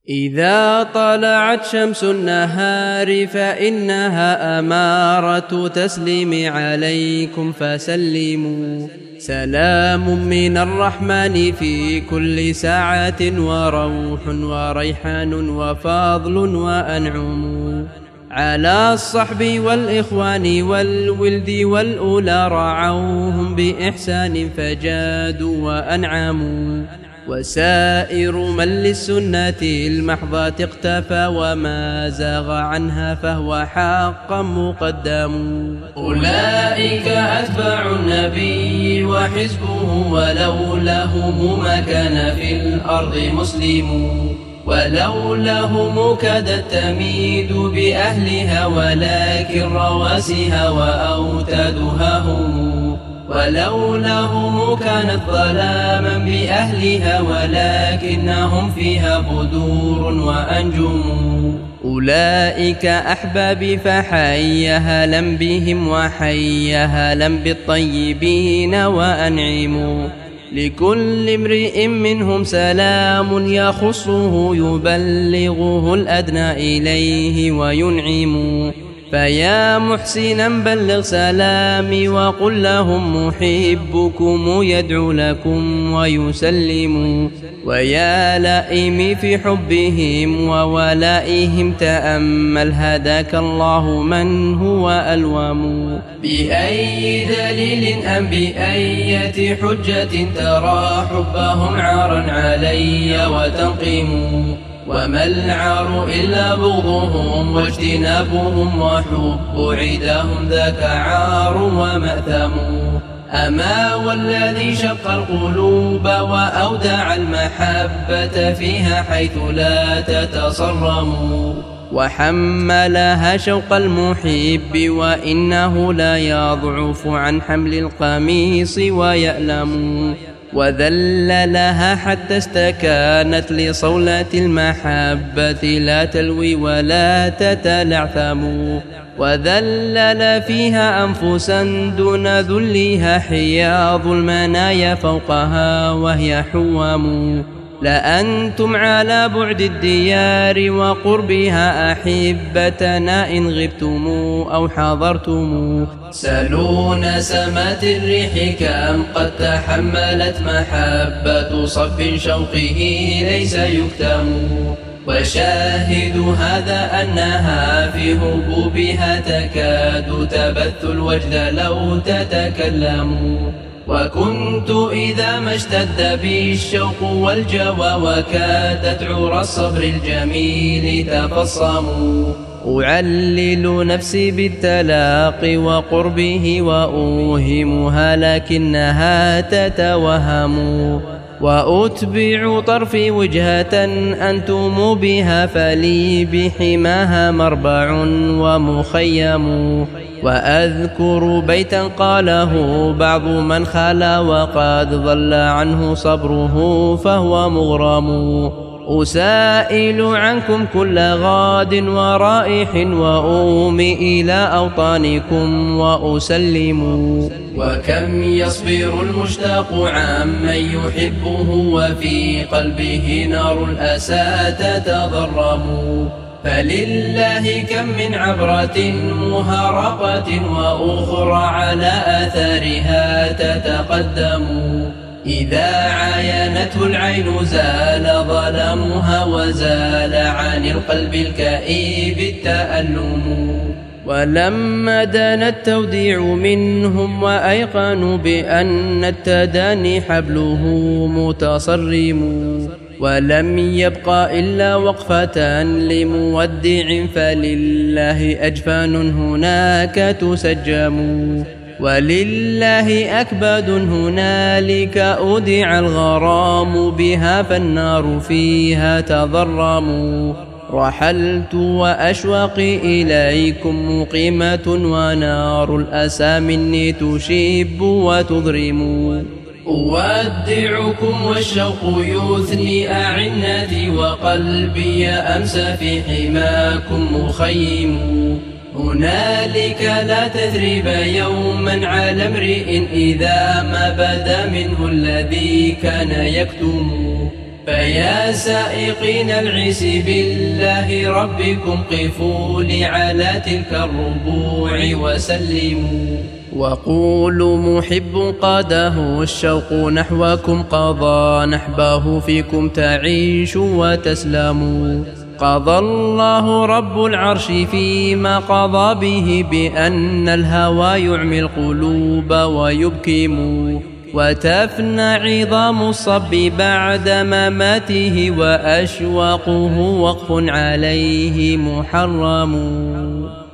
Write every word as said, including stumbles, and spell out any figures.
إذا طلعت شمس النهار فإنها أمارة تسليم عليكم فسلموا. سلام من الرحمن في كل ساعة وروح وريحان وفضل وأنعم على الصحب والإخوان والولد والأولى رعوهم بإحسان فجادوا وأنعموا. وسائر من للسنة المحضة اقتفى وما زاغ عنها فهو حقا مقدم. أولئك أتباع النبي وحزبه ولولاهم ما كان في الأرض مسلم. ولولاهم كادت تميد بأهلها ولكن رواسها وأوتادها هم. ولولاهم كانت ظلاما بأهلها ولكنهم فيها بدور وأنجم. أولئك أحبابي فحيها لم بهم وحيها لم بالطيبين وأنعموا. لكل امرئ منهم سلام يخصه يبلغه الأدنى إليه وينعم. فيا محسنا بلغ سلامي وقل لهم محبكم يدعو لكم ويسلم. ويا لائم في حبهم وولائهم تأمل هداك الله من هو ألوم. بأي دليل أم بأية حجة ترى حبهم عارا علي وتنقم. وما العار إلا بغضهم واجتنابهم وحب عداهم ذاك عار ومأثم. أما والذي شق القلوب وأودع المحبة فيها حيث لا تتصرم. وحملها شوق المحب وإنه لا يضعف عن حمل القميص ويألم. وذللها حتى استكانت لصولة المحبة لا تلوي ولا تتلعثم. وذلل فيها أنفسا دون ذلها حياض المنايا فوقها وهي حوام. لأنتم على بعد الديار وقربها أحبتنا إن غبتم أو حضرتم. سلوا نسمات الريح كم قد تحملت محبة صب شوقه ليس يكتم. وشاهد هذا أنها في هبوبها تكاد تبث الوجد لو تتكلم. وكنت إذا ما اشتد بي الشوق والجوى وكادت عرى الصبر الجميل تفصموا. أعلل نفسي بالتلاقي وقربه وأوهمها لكنها تتوهم. وأتبع طرفي وجهة أنتم بها فلي بحماها مربع ومخيم. وأذكر بيتا قاله بعض من خلا وقد ضل عنه صبره فهو مغرم. أسائل عنكم كل غاد ورائح وأومي إلى أوطانكم وأسلم. وكم يصبر المشتاق عمن يحبه وفي قلبه نار الأسى تتضرم. فلله كم من عبرة مهرقة وأخرى على آثارها تتقدم. إذا عاينته العين زال ظلامها وزال عن القلب الكئيب التألم. ولما دنا التوديع منهم وأيقنوا بأن التداني حبله متصرم. ولم يبقى إلا وقفة لمودع فلله أجفان هناك تسجم. ولله أكباد هنالك أودع الغرام بها فالنار فيها تضرم. رحلت وأشواقي إليكم مقيمة ونار الأسى مني تشيب وتضرم. أودعكم والشوق يثني أعنتي وقلبي أمسى في حماكم مخيم. هنالك لا تثريب يوما على امرئ إذا ما بدا منه الذي كان يكتم. فيا سائقين العز بالله ربكم قفوا لي على تلك الربوع وسلموا. وقولوا محب قاده الشوق نحوكم قضى نحبه فيكم تعيشوا وتسلموا. قضى الله رب العرش فيما قضى به بأن الهوى يعمي القلوب ويبكم، وتفنى عظام الصب بعد مماته وأشواقه وقف عليه محرم.